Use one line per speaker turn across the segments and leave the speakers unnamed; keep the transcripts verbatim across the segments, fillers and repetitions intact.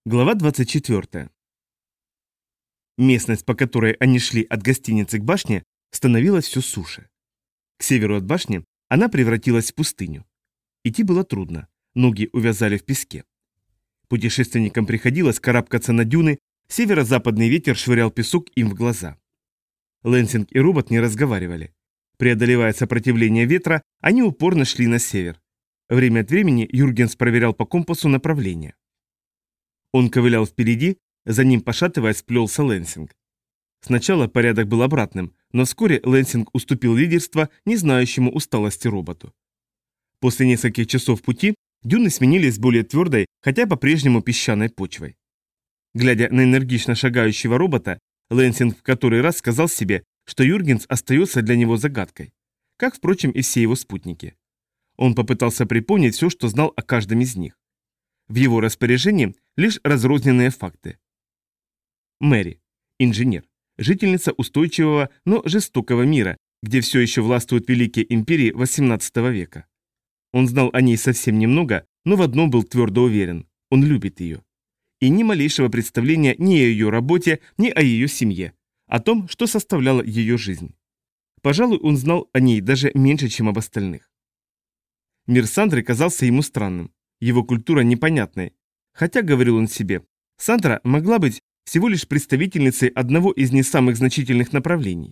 Глава двадцать четвёртая. Местность, по которой они шли от гостиницы к башне, становилась все суше. К северу от башни она превратилась в пустыню. Идти было трудно, ноги увязали в песке. Путешественникам приходилось карабкаться на дюны, северо-западный ветер швырял песок им в глаза. Лэнсинг и робот не разговаривали. Преодолевая сопротивление ветра, они упорно шли на север. Время от времени Юргенс проверял по компасу направление. Он ковылял впереди, за ним, пошатываясь, плелся Лэнсинг. Сначала порядок был обратным, но вскоре Лэнсинг уступил лидерство не знающему усталости роботу. После нескольких часов пути дюны сменились более твердой, хотя по-прежнему песчаной почвой. Глядя на энергично шагающего робота, Лэнсинг в который раз сказал себе, что Юргенс остается для него загадкой, как, впрочем, и все его спутники. Он попытался припомнить все, что знал о каждом из них. В его распоряжении лишь разрозненные факты. Мэри, инженер, жительница устойчивого, но жестокого мира, где все еще властвуют великие империи восемнадцатого века. Он знал о ней совсем немного, но в одном был твердо уверен – он любит ее. И ни малейшего представления ни о ее работе, ни о ее семье, о том, что составляло ее жизнь. Пожалуй, он знал о ней даже меньше, чем об остальных. Мир Сандры казался ему странным. Его культура непонятной. Хотя, говорил он себе, Сандра могла быть всего лишь представительницей одного из не самых значительных направлений.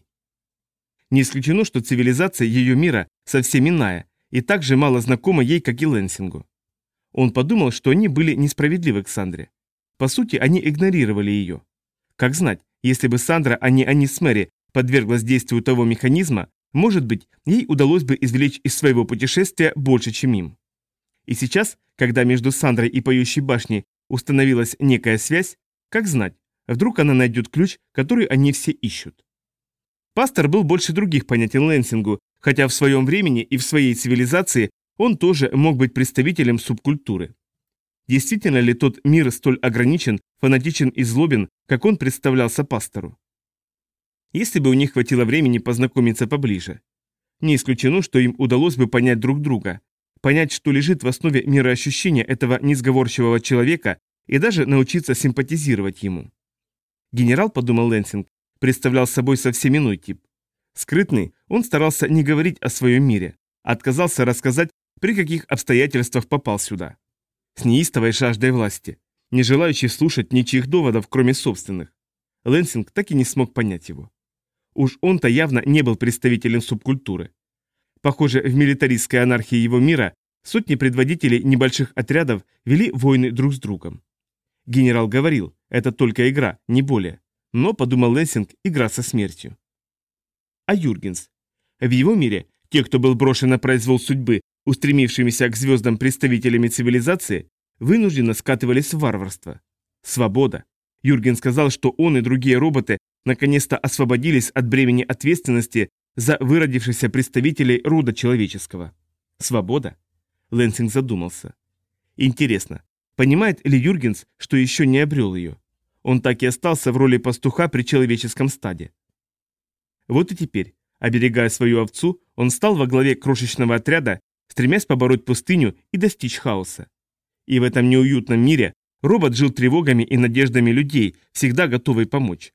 Не исключено, что цивилизация ее мира совсем иная и так же мало знакома ей, как и Лэнсингу. Он подумал, что они были несправедливы к Сандре. По сути, они игнорировали ее. Как знать, если бы Сандра, а не они с Мэри, подверглась действию того механизма, может быть, ей удалось бы извлечь из своего путешествия больше, чем им. И сейчас, когда между Сандрой и Поющей башней установилась некая связь, как знать, вдруг она найдет ключ, который они все ищут. Пастор был больше других понятен Лэнсингу, хотя в своем времени и в своей цивилизации он тоже мог быть представителем субкультуры. Действительно ли тот мир столь ограничен, фанатичен и злобен, как он представлялся пастору? Если бы у них хватило времени познакомиться поближе. Не исключено, что им удалось бы понять друг друга, понять, что лежит в основе мироощущения этого несговорчивого человека и даже научиться симпатизировать ему. Генерал, подумал Лэнсинг, представлял собой совсем иной тип. Скрытный, он старался не говорить о своем мире, а отказался рассказать, при каких обстоятельствах попал сюда. С неистовой жаждой власти, не желающий слушать ничьих доводов, кроме собственных. Лэнсинг так и не смог понять его. Уж он-то явно не был представителем субкультуры. Похоже, в милитаристской анархии его мира сотни предводителей небольших отрядов вели войны друг с другом. Генерал говорил, это только игра, не более. Но, подумал Лэнсинг, игра со смертью. А Юргенс? В его мире те, кто был брошен на произвол судьбы, устремившимися к звездам представителями цивилизации, вынужденно скатывались в варварство. Свобода. Юрген сказал, что он и другие роботы наконец-то освободились от бремени ответственности за выродившихся представителей рода человеческого. Свобода? Лэнсинг задумался. Интересно, понимает ли Юргенс, что еще не обрел ее? Он так и остался в роли пастуха при человеческом стаде. Вот и теперь, оберегая свою овцу, он стал во главе крошечного отряда, стремясь побороть пустыню и достичь хаоса. И в этом неуютном мире робот жил тревогами и надеждами людей, всегда готовый помочь.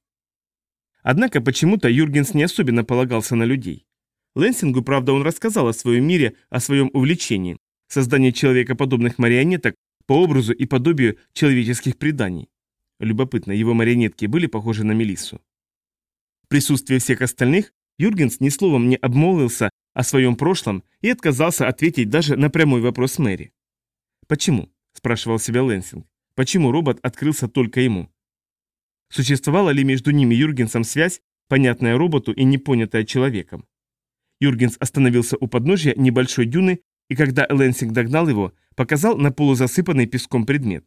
Однако почему-то Юргенс не особенно полагался на людей. Лэнсингу, правда, он рассказал о своем мире, о своем увлечении, создании человекоподобных марионеток по образу и подобию человеческих преданий. Любопытно, его марионетки были похожи на Мелиссу. В присутствии всех остальных Юргенс ни словом не обмолвился о своем прошлом и отказался ответить даже на прямой вопрос Мэри. «Почему?» – спрашивал себя Лэнсинг. «Почему робот открылся только ему?» Существовала ли между ними Юргенсом связь, понятная роботу и непонятая человеком? Юргенс остановился у подножья небольшой дюны, и когда Лэнсинг догнал его, показал на полузасыпанный песком предмет.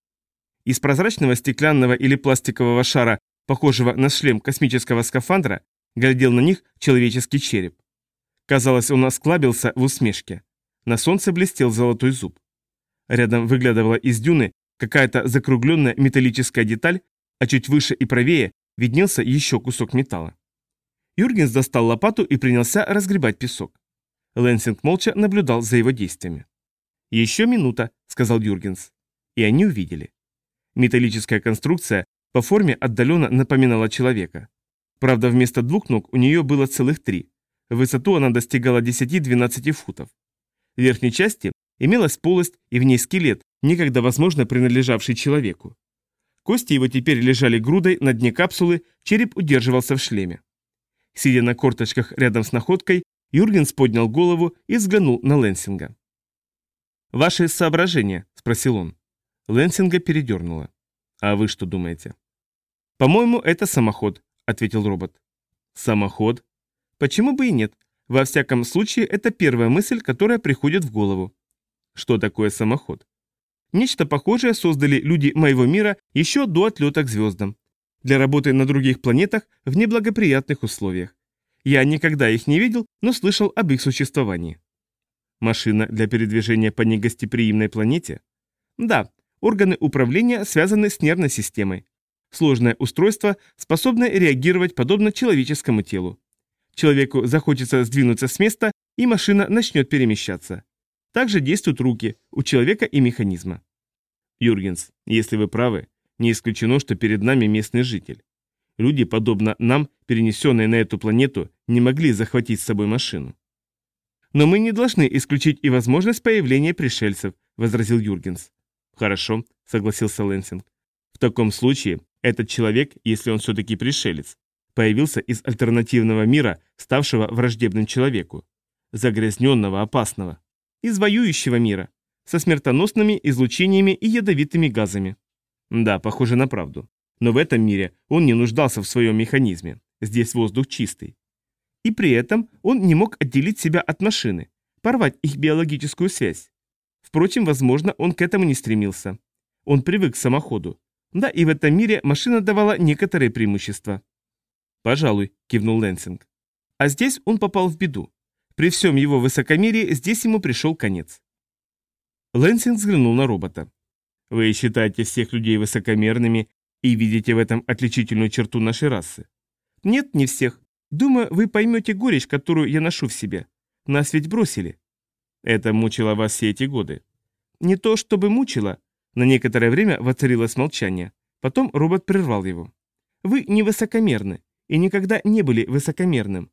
Из прозрачного стеклянного или пластикового шара, похожего на шлем космического скафандра, глядел на них человеческий череп. Казалось, он осклабился в усмешке. На солнце блестел золотой зуб. Рядом выглядывала из дюны какая-то закругленная металлическая деталь, а чуть выше и правее виднелся еще кусок металла. Юргенс достал лопату и принялся разгребать песок. Лэнсинг молча наблюдал за его действиями. «Еще минута», — сказал Юргенс. И они увидели. Металлическая конструкция по форме отдаленно напоминала человека. Правда, вместо двух ног у нее было целых три. В высоту она достигала десяти-двенадцати футов. В верхней части имелась полость и в ней скелет, некогда, возможно, принадлежавший человеку. Кости его теперь лежали грудой на дне капсулы, череп удерживался в шлеме. Сидя на корточках рядом с находкой, Юргенс поднял голову и взглянул на Лэнсинга. «Ваши соображения?» – спросил он. Лэнсинга передернуло. «А вы что думаете?» «По-моему, это самоход», – ответил робот. «Самоход? Почему бы и нет? Во всяком случае, это первая мысль, которая приходит в голову». «Что такое самоход?» «Нечто похожее создали люди моего мира еще до отлета к звездам. Для работы на других планетах в неблагоприятных условиях. Я никогда их не видел, но слышал об их существовании». «Машина для передвижения по негостеприимной планете?» «Да, органы управления связаны с нервной системой. Сложное устройство, способное реагировать подобно человеческому телу. Человеку захочется сдвинуться с места, и машина начнет перемещаться. Также действуют руки у человека и механизма». «Юргенс, если вы правы, не исключено, что перед нами местный житель. Люди, подобно нам, перенесенные на эту планету, не могли захватить с собой машину». «Но мы не должны исключить и возможность появления пришельцев», — возразил Юргенс. «Хорошо», — согласился Лэнсинг. «В таком случае этот человек, если он все-таки пришелец, появился из альтернативного мира, ставшего враждебным человеку. Загрязненного, опасного. Из воюющего мира, со смертоносными излучениями и ядовитыми газами». «Да, похоже на правду. Но в этом мире он не нуждался в своем механизме. Здесь воздух чистый. И при этом он не мог отделить себя от машины, порвать их биологическую связь. Впрочем, возможно, он к этому не стремился. Он привык к самоходу. Да, и в этом мире машина давала некоторые преимущества». «Пожалуй», — кивнул Лэнсинг. «А здесь он попал в беду. При всем его высокомерии здесь ему пришел конец». Лэнсинг взглянул на робота. «Вы считаете всех людей высокомерными и видите в этом отличительную черту нашей расы?» «Нет, не всех. Думаю, вы поймете горечь, которую я ношу в себе. Нас ведь бросили». «Это мучило вас все эти годы?» «Не то чтобы мучило». На некоторое время воцарилось молчание. Потом робот прервал его. «Вы не высокомерны и никогда не были высокомерным.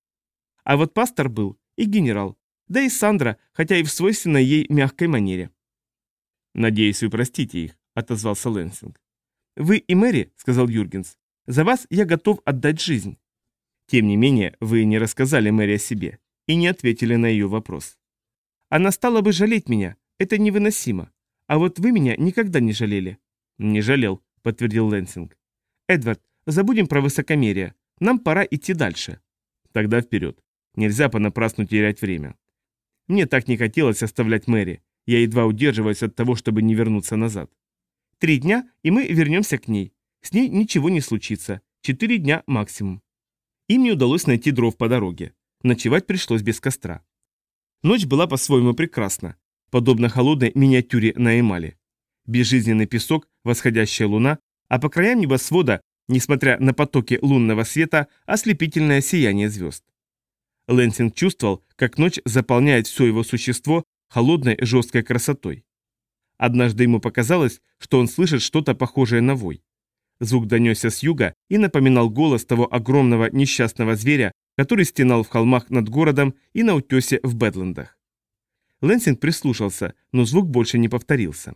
А вот пастор был и генерал, да и Сандра, хотя и в свойственной ей мягкой манере». «Надеюсь, вы простите их», — отозвался Лэнсинг. «Вы и Мэри», — сказал Юргенс, — «за вас я готов отдать жизнь». «Тем не менее, вы не рассказали Мэри о себе и не ответили на ее вопрос». «Она стала бы жалеть меня, это невыносимо. А вот вы меня никогда не жалели». «Не жалел», — подтвердил Лэнсинг. «Эдвард, забудем про высокомерие. Нам пора идти дальше». «Тогда вперед. Нельзя понапрасну терять время». Мне так не хотелось оставлять Мэри. Я едва удерживаюсь от того, чтобы не вернуться назад. Три дня, и мы вернемся к ней. С ней ничего не случится. Четыре дня максимум. Им не удалось найти дров по дороге. Ночевать пришлось без костра. Ночь была по-своему прекрасна, подобно холодной миниатюре на эмали. Безжизненный песок, восходящая луна, а по краям небосвода, несмотря на потоки лунного света, ослепительное сияние звезд. Лэнсинг чувствовал, как ночь заполняет все его существо холодной жесткой красотой. Однажды ему показалось, что он слышит что-то похожее на вой. Звук донесся с юга и напоминал голос того огромного несчастного зверя, который стенал в холмах над городом и на утесе в Бэдлендах. Лэнсинг прислушался, но звук больше не повторился.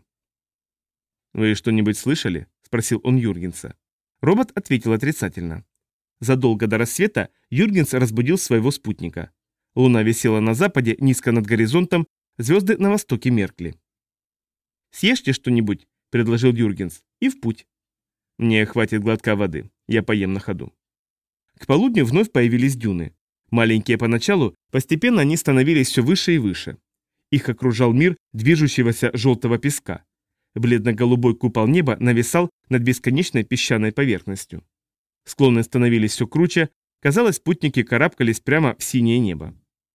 «Вы что-нибудь слышали?» – спросил он Юргенса. Робот ответил отрицательно. Задолго до рассвета Юргенс разбудил своего спутника. Луна висела на западе, низко над горизонтом, звезды на востоке меркли. «Съешьте что-нибудь», – предложил Юргенс, – «и в путь». «Мне хватит глотка воды, я поем на ходу». К полудню вновь появились дюны. Маленькие поначалу, постепенно они становились все выше и выше. Их окружал мир движущегося желтого песка. Бледно-голубой купол неба нависал над бесконечной песчаной поверхностью. Склоны становились все круче, казалось, путники карабкались прямо в синее небо.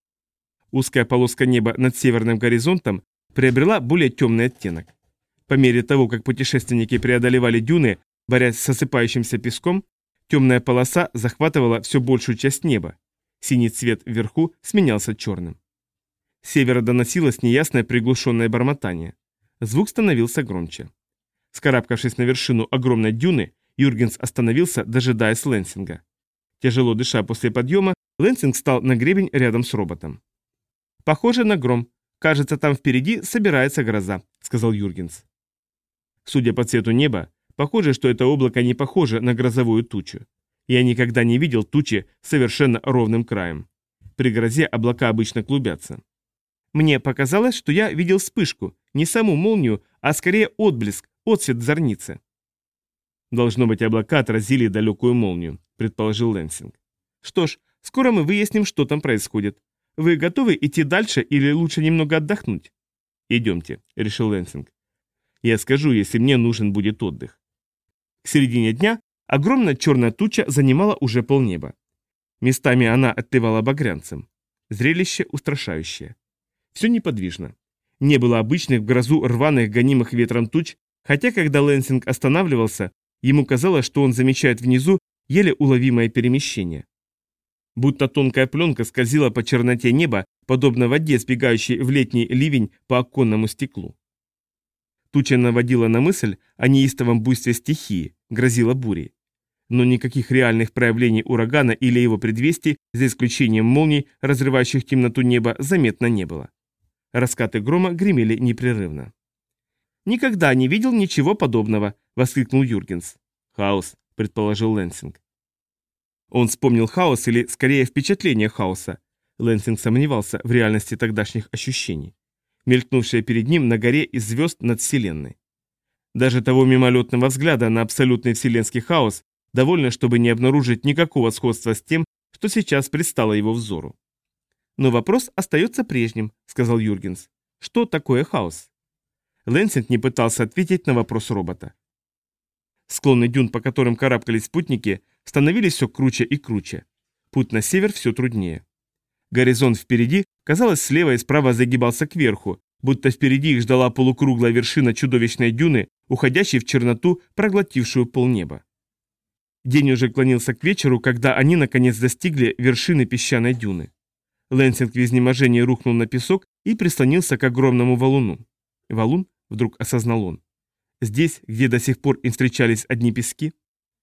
Узкая полоска неба над северным горизонтом приобрела более темный оттенок. По мере того, как путешественники преодолевали дюны, борясь с осыпающимся песком, темная полоса захватывала все большую часть неба. Синий цвет вверху сменялся черным. С севера доносилось неясное приглушенное бормотание. Звук становился громче. Вскарабкавшись на вершину огромной дюны, Юргенс остановился, дожидаясь Лэнсинга. Тяжело дыша после подъема, Лэнсинг встал на гребень рядом с роботом. «Похоже на гром. Кажется, там впереди собирается гроза», — сказал Юргенс. Судя по цвету неба, похоже, что это облако не похоже на грозовую тучу. Я никогда не видел тучи совершенно ровным краем. При грозе облака обычно клубятся. Мне показалось, что я видел вспышку, не саму молнию, а скорее отблеск, отсвет в зорнице. «Должно быть, облака отразили далекую молнию», — предположил Лэнсинг. «Что ж, скоро мы выясним, что там происходит. Вы готовы идти дальше или лучше немного отдохнуть?» «Идемте», — решил Лэнсинг. «Я скажу, если мне нужен будет отдых». К середине дня огромная черная туча занимала уже полнеба. Местами она отливала багрянцем. Зрелище устрашающее. Все неподвижно. Не было обычных в грозу рваных, гонимых ветром туч, хотя когда Лэнсинг останавливался, ему казалось, что он замечает внизу еле уловимое перемещение. Будто тонкая пленка скользила по черноте неба, подобно воде, сбегающей в летний ливень по оконному стеклу. Туча наводила на мысль о неистовом буйстве стихии, грозила бурей. Но никаких реальных проявлений урагана или его предвестий, за исключением молний, разрывающих темноту неба, заметно не было. Раскаты грома гремели непрерывно. «Никогда не видел ничего подобного», — воскликнул Юргенс. «Хаос», — предположил Лэнсинг. Он вспомнил хаос или, скорее, впечатление хаоса. Лэнсинг сомневался в реальности тогдашних ощущений, мелькнувшие перед ним на горе из звезд над Вселенной. Даже того мимолетного взгляда на абсолютный вселенский хаос довольно, чтобы не обнаружить никакого сходства с тем, что сейчас предстало его взору. «Но вопрос остается прежним», — сказал Юргенс. «Что такое хаос?» Лэнсинг не пытался ответить на вопрос робота. Склоны дюн, по которым карабкались спутники, становились все круче и круче. Путь на север все труднее. Горизонт впереди, казалось, слева и справа загибался кверху, будто впереди их ждала полукруглая вершина чудовищной дюны, уходящей в черноту, проглотившую полнеба. День уже клонился к вечеру, когда они наконец достигли вершины песчаной дюны. Лэнсинг в изнеможении рухнул на песок и прислонился к огромному валуну. Валун, вдруг осознал он. Здесь, где до сих пор им встречались одни пески.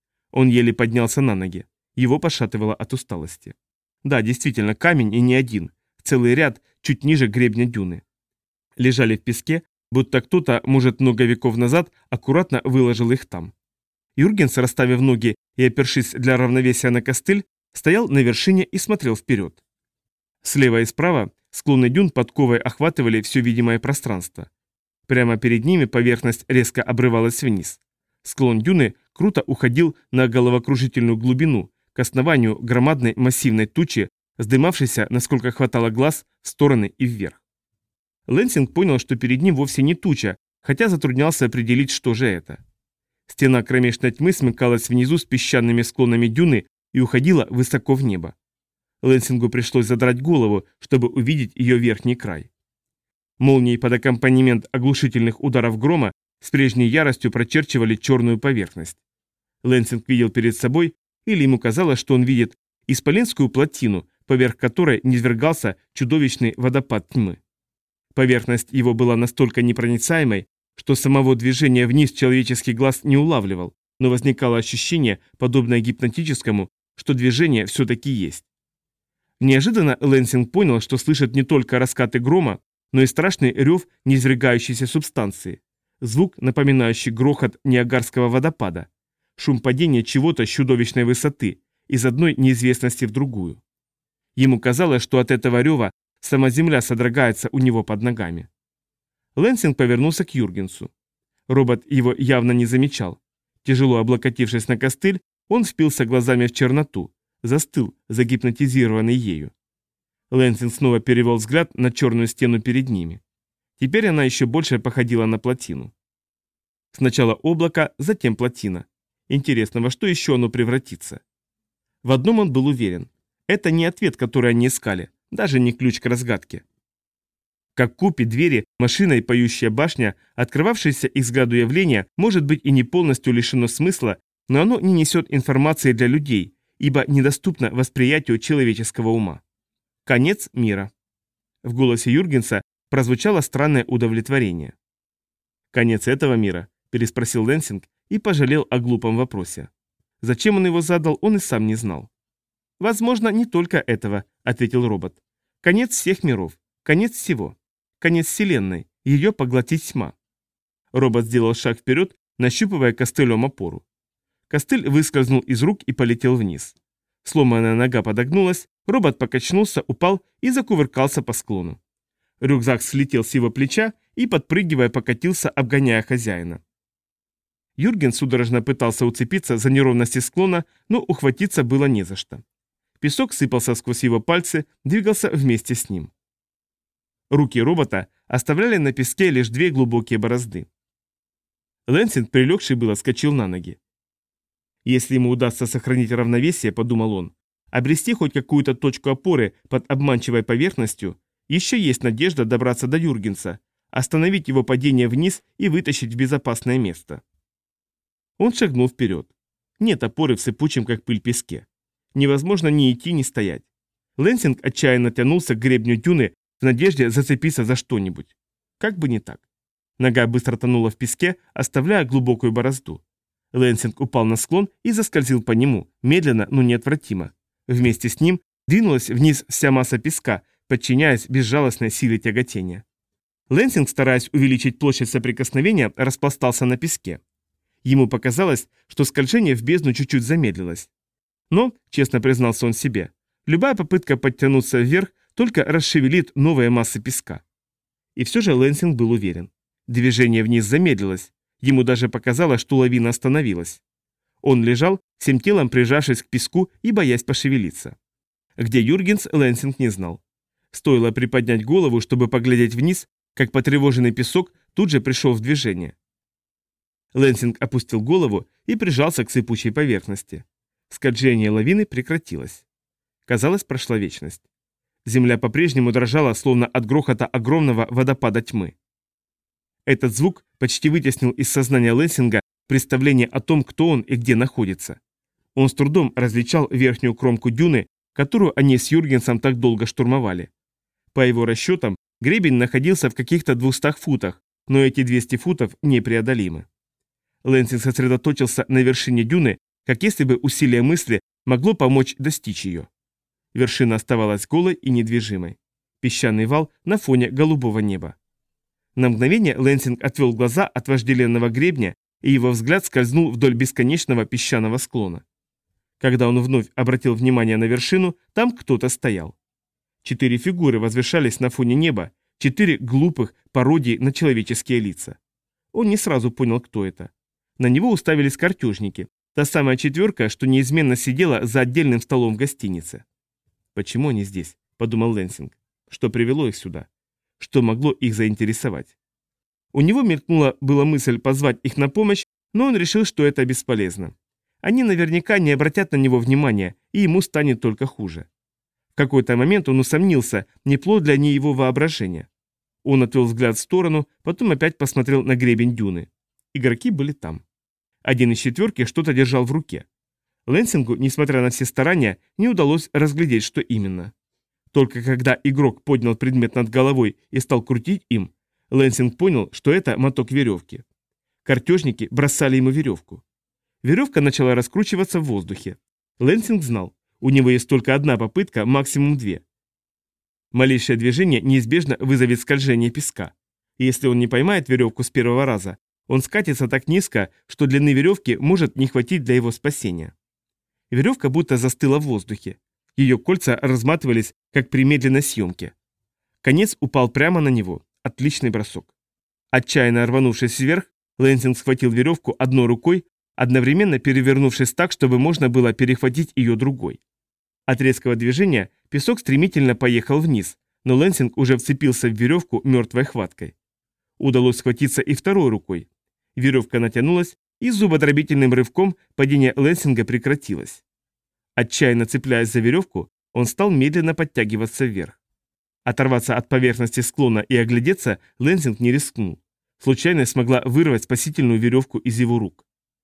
Он еле поднялся на ноги. Его пошатывало от усталости. Да, действительно, камень и не один. Целый ряд, чуть ниже гребня дюны. Лежали в песке, будто кто-то, может, много веков назад, аккуратно выложил их там. Юргенс, расставив ноги и опершись для равновесия на костыль, стоял на вершине и смотрел вперед. Слева и справа склоны дюн подковой охватывали все видимое пространство. Прямо перед ними поверхность резко обрывалась вниз. Склон дюны круто уходил на головокружительную глубину, к основанию громадной массивной тучи, вздымавшейся, насколько хватало глаз, в стороны и вверх. Лэнсинг понял, что перед ним вовсе не туча, хотя затруднялся определить, что же это. Стена кромешной тьмы смыкалась внизу с песчаными склонами дюны и уходила высоко в небо. Лэнсингу пришлось задрать голову, чтобы увидеть ее верхний край. Молнии под аккомпанемент оглушительных ударов грома с прежней яростью прочерчивали черную поверхность. Лэнсинг видел перед собой, или ему казалось, что он видит, исполинскую плотину, поверх которой низвергался чудовищный водопад тьмы. Поверхность его была настолько непроницаемой, что самого движения вниз человеческий глаз не улавливал, но возникало ощущение, подобное гипнотическому, что движение все-таки есть. Неожиданно Лэнсинг понял, что слышит не только раскаты грома, но и страшный рев неизрыгающейся субстанции, звук, напоминающий грохот Ниагарского водопада, шум падения чего-то с чудовищной высоты, из одной неизвестности в другую. Ему казалось, что от этого рева сама земля содрогается у него под ногами. Лэнсинг повернулся к Юргенсу. Робот его явно не замечал. Тяжело облокотившись на костыль, он впился глазами в черноту, застыл, загипнотизированный ею. Лэнсинг снова перевел взгляд на черную стену перед ними. Теперь она еще больше походила на плотину. Сначала облако, затем плотина. Интересно, во что еще оно превратится? В одном он был уверен. Это не ответ, который они искали, даже не ключ к разгадке. Как купи, двери, машина и поющая башня, открывавшееся их взгляду явление, может быть и не полностью лишено смысла, но оно не несет информации для людей, ибо недоступно восприятию человеческого ума. Конец мира. В голосе Юргенса прозвучало странное удовлетворение. Конец этого мира, – переспросил Лэнсинг и пожалел о глупом вопросе. Зачем он его задал, он и сам не знал. «Возможно, не только этого», — ответил робот. «Конец всех миров. Конец всего. Конец Вселенной. Ее поглотить тьма». Робот сделал шаг вперед, нащупывая костылем опору. Костыль выскользнул из рук и полетел вниз. Сломанная нога подогнулась, робот покачнулся, упал и закувыркался по склону. Рюкзак слетел с его плеча и, подпрыгивая, покатился, обгоняя хозяина. Юрген судорожно пытался уцепиться за неровности склона, но ухватиться было не за что. Песок сыпался сквозь его пальцы, двигался вместе с ним. Руки робота оставляли на песке лишь две глубокие борозды. Лэнсинг, прилегший было, скочил на ноги. Если ему удастся сохранить равновесие, подумал он, обрести хоть какую-то точку опоры под обманчивой поверхностью, еще есть надежда добраться до Юргенса, остановить его падение вниз и вытащить в безопасное место. Он шагнул вперед. Нет опоры в сыпучем, как пыль, песке. Невозможно ни идти, ни стоять. Лэнсинг отчаянно тянулся к гребню дюны в надежде зацепиться за что-нибудь. Как бы не так. Нога быстро тонула в песке, оставляя глубокую борозду. Лэнсинг упал на склон и заскользил по нему, медленно, но неотвратимо. Вместе с ним двинулась вниз вся масса песка, подчиняясь безжалостной силе тяготения. Лэнсинг, стараясь увеличить площадь соприкосновения, распластался на песке. Ему показалось, что скольжение в бездну чуть-чуть замедлилось. Но, честно признался он себе, любая попытка подтянуться вверх только расшевелит новые массы песка. И все же Лэнсинг был уверен. Движение вниз замедлилось. Ему даже показалось, что лавина остановилась. Он лежал, всем телом прижавшись к песку и боясь пошевелиться. Где Юргенс, Лэнсинг не знал. Стоило приподнять голову, чтобы поглядеть вниз, как потревоженный песок тут же пришел в движение. Лэнсинг опустил голову и прижался к сыпучей поверхности. Скольжение лавины прекратилось. Казалось, прошла вечность. Земля по-прежнему дрожала, словно от грохота огромного водопада тьмы. Этот звук почти вытеснил из сознания Лэнсинга представление о том, кто он и где находится. Он с трудом различал верхнюю кромку дюны, которую они с Юргенсом так долго штурмовали. По его расчетам, гребень находился в каких-то двухстах футах, но эти двести футов непреодолимы. Лэнсинг сосредоточился на вершине дюны, как если бы усилие мысли могло помочь достичь ее. Вершина оставалась голой и недвижимой. Песчаный вал на фоне голубого неба. На мгновение Лэнсинг отвел глаза от вожделенного гребня, и его взгляд скользнул вдоль бесконечного песчаного склона. Когда он вновь обратил внимание на вершину, там кто-то стоял. Четыре фигуры возвышались на фоне неба, четыре глупых пародии на человеческие лица. Он не сразу понял, кто это. На него уставились картежники, та самая четверка, что неизменно сидела за отдельным столом в гостинице. «Почему они здесь?» – подумал Лэнсинг. «Что привело их сюда? Что могло их заинтересовать?» У него мелькнула была мысль позвать их на помощь, но он решил, что это бесполезно. Они наверняка не обратят на него внимания, и ему станет только хуже. В какой-то момент он усомнился, не плод для не его воображения. Он отвел взгляд в сторону, потом опять посмотрел на гребень дюны. Игроки были там. Один из четверки что-то держал в руке. Лэнсингу, несмотря на все старания, не удалось разглядеть, что именно. Только когда игрок поднял предмет над головой и стал крутить им, Лэнсинг понял, что это моток веревки. Картежники бросали ему веревку. Веревка начала раскручиваться в воздухе. Лэнсинг знал, у него есть только одна попытка, максимум две. Малейшее движение неизбежно вызовет скольжение песка. И если он не поймает веревку с первого раза, он скатится так низко, что длины веревки может не хватить для его спасения. Веревка будто застыла в воздухе. Ее кольца разматывались, как при медленной съемке. Конец упал прямо на него. Отличный бросок. Отчаянно рванувшись вверх, Лэнсинг схватил веревку одной рукой, одновременно перевернувшись так, чтобы можно было перехватить ее другой. От резкого движения песок стремительно поехал вниз, но Лэнсинг уже вцепился в веревку мертвой хваткой. Удалось схватиться и второй рукой. Веревка натянулась, и с зубодробительным рывком падение Лэнсинга прекратилось. Отчаянно цепляясь за веревку, он стал медленно подтягиваться вверх. Оторваться от поверхности склона и оглядеться Лэнсинг не рискнул. Случайность смогла вырвать спасительную веревку из его рук.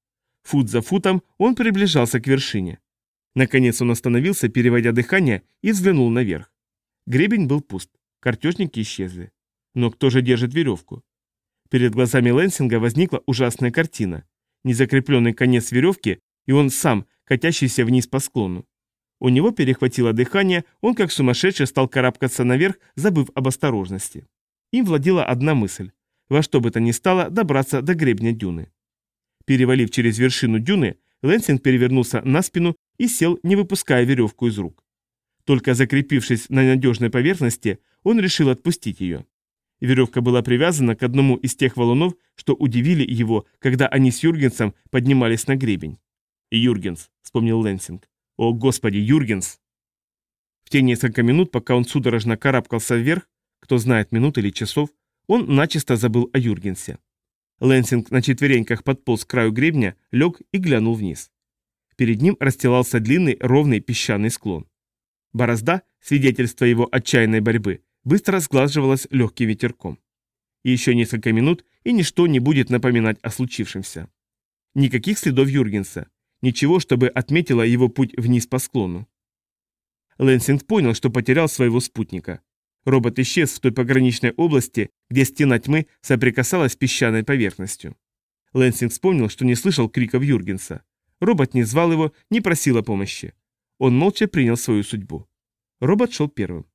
Фут за футом он приближался к вершине. Наконец он остановился, переводя дыхание, и взглянул наверх. Гребень был пуст, картежники исчезли. Но кто же держит веревку? Перед глазами Лэнсинга возникла ужасная картина. Незакрепленный конец веревки, и он сам, катящийся вниз по склону. У него перехватило дыхание, он как сумасшедший стал карабкаться наверх, забыв об осторожности. Им владела одна мысль – во что бы то ни стало добраться до гребня дюны. Перевалив через вершину дюны, Лэнсинг перевернулся на спину и сел, не выпуская веревку из рук. Только закрепившись на надежной поверхности, он решил отпустить ее. Веревка была привязана к одному из тех валунов, что удивили его, когда они с Юргенсом поднимались на гребень. «Юргенс», — вспомнил Лэнсинг. «О, господи, Юргенс!» В те несколько минут, пока он судорожно карабкался вверх, кто знает, минут или часов, он начисто забыл о Юргенсе. Лэнсинг на четвереньках подполз к краю гребня, лег и глянул вниз. Перед ним расстилался длинный, ровный песчаный склон. Борозда, свидетельство его отчаянной борьбы, быстро сглаживалась легким ветерком. И еще несколько минут, и ничто не будет напоминать о случившемся. Никаких следов Юргенса, ничего, чтобы отметило его путь вниз по склону. Лэнсинг понял, что потерял своего спутника. Робот исчез в той пограничной области, где стена тьмы соприкасалась с песчаной поверхностью. Лэнсинг вспомнил, что не слышал криков Юргенса. Робот не звал его, не просил о помощи. Он молча принял свою судьбу. Робот шел первым.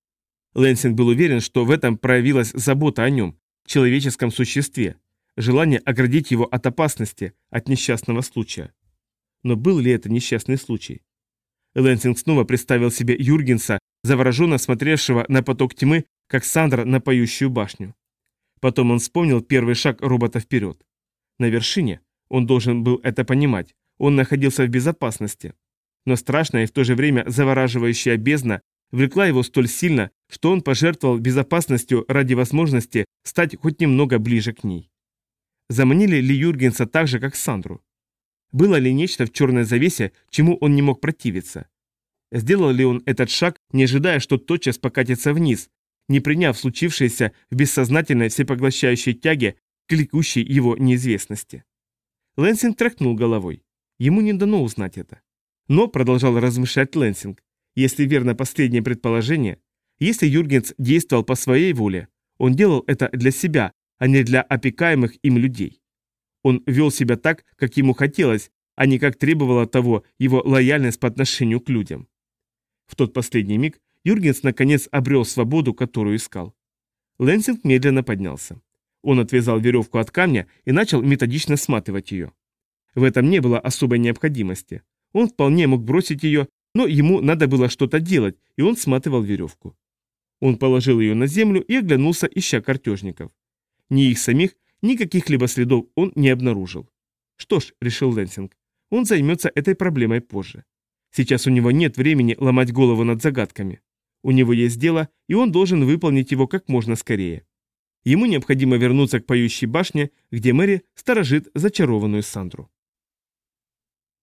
Лэнсинг был уверен, что в этом проявилась забота о нем, человеческом существе, желание оградить его от опасности, от несчастного случая. Но был ли это несчастный случай? Лэнсинг снова представил себе Юргенса, завороженно смотревшего на поток тьмы, как Сандра на поющую башню. Потом он вспомнил первый шаг робота вперед. На вершине, он должен был это понимать, он находился в безопасности. Но страшная и в то же время завораживающая бездна влекла его столь сильно, что он пожертвовал безопасностью ради возможности стать хоть немного ближе к ней. Заманили ли Юргенса так же, как Сандру? Было ли нечто в черной завесе, чему он не мог противиться? Сделал ли он этот шаг, не ожидая, что тотчас покатится вниз, не приняв случившееся в бессознательной всепоглощающей тяге к влекущей его неизвестности? Лэнсинг тряхнул головой. Ему не дано узнать это. Но, продолжал размышлять Лэнсинг, если верно последнее предположение, если Юргенс действовал по своей воле, он делал это для себя, а не для опекаемых им людей. Он вел себя так, как ему хотелось, а не как требовала того его лояльность по отношению к людям. В тот последний миг Юргенс наконец обрел свободу, которую искал. Лэнсинг медленно поднялся. Он отвязал веревку от камня и начал методично сматывать ее. В этом не было особой необходимости. Он вполне мог бросить ее, но ему надо было что-то делать, и он сматывал веревку. Он положил ее на землю и оглянулся, ища картежников. Ни их самих, ни каких-либо следов он не обнаружил. Что ж, решил Лэнсинг, он займется этой проблемой позже. Сейчас у него нет времени ломать голову над загадками. У него есть дело, и он должен выполнить его как можно скорее. Ему необходимо вернуться к поющей башне, где Мэри сторожит зачарованную Сандру.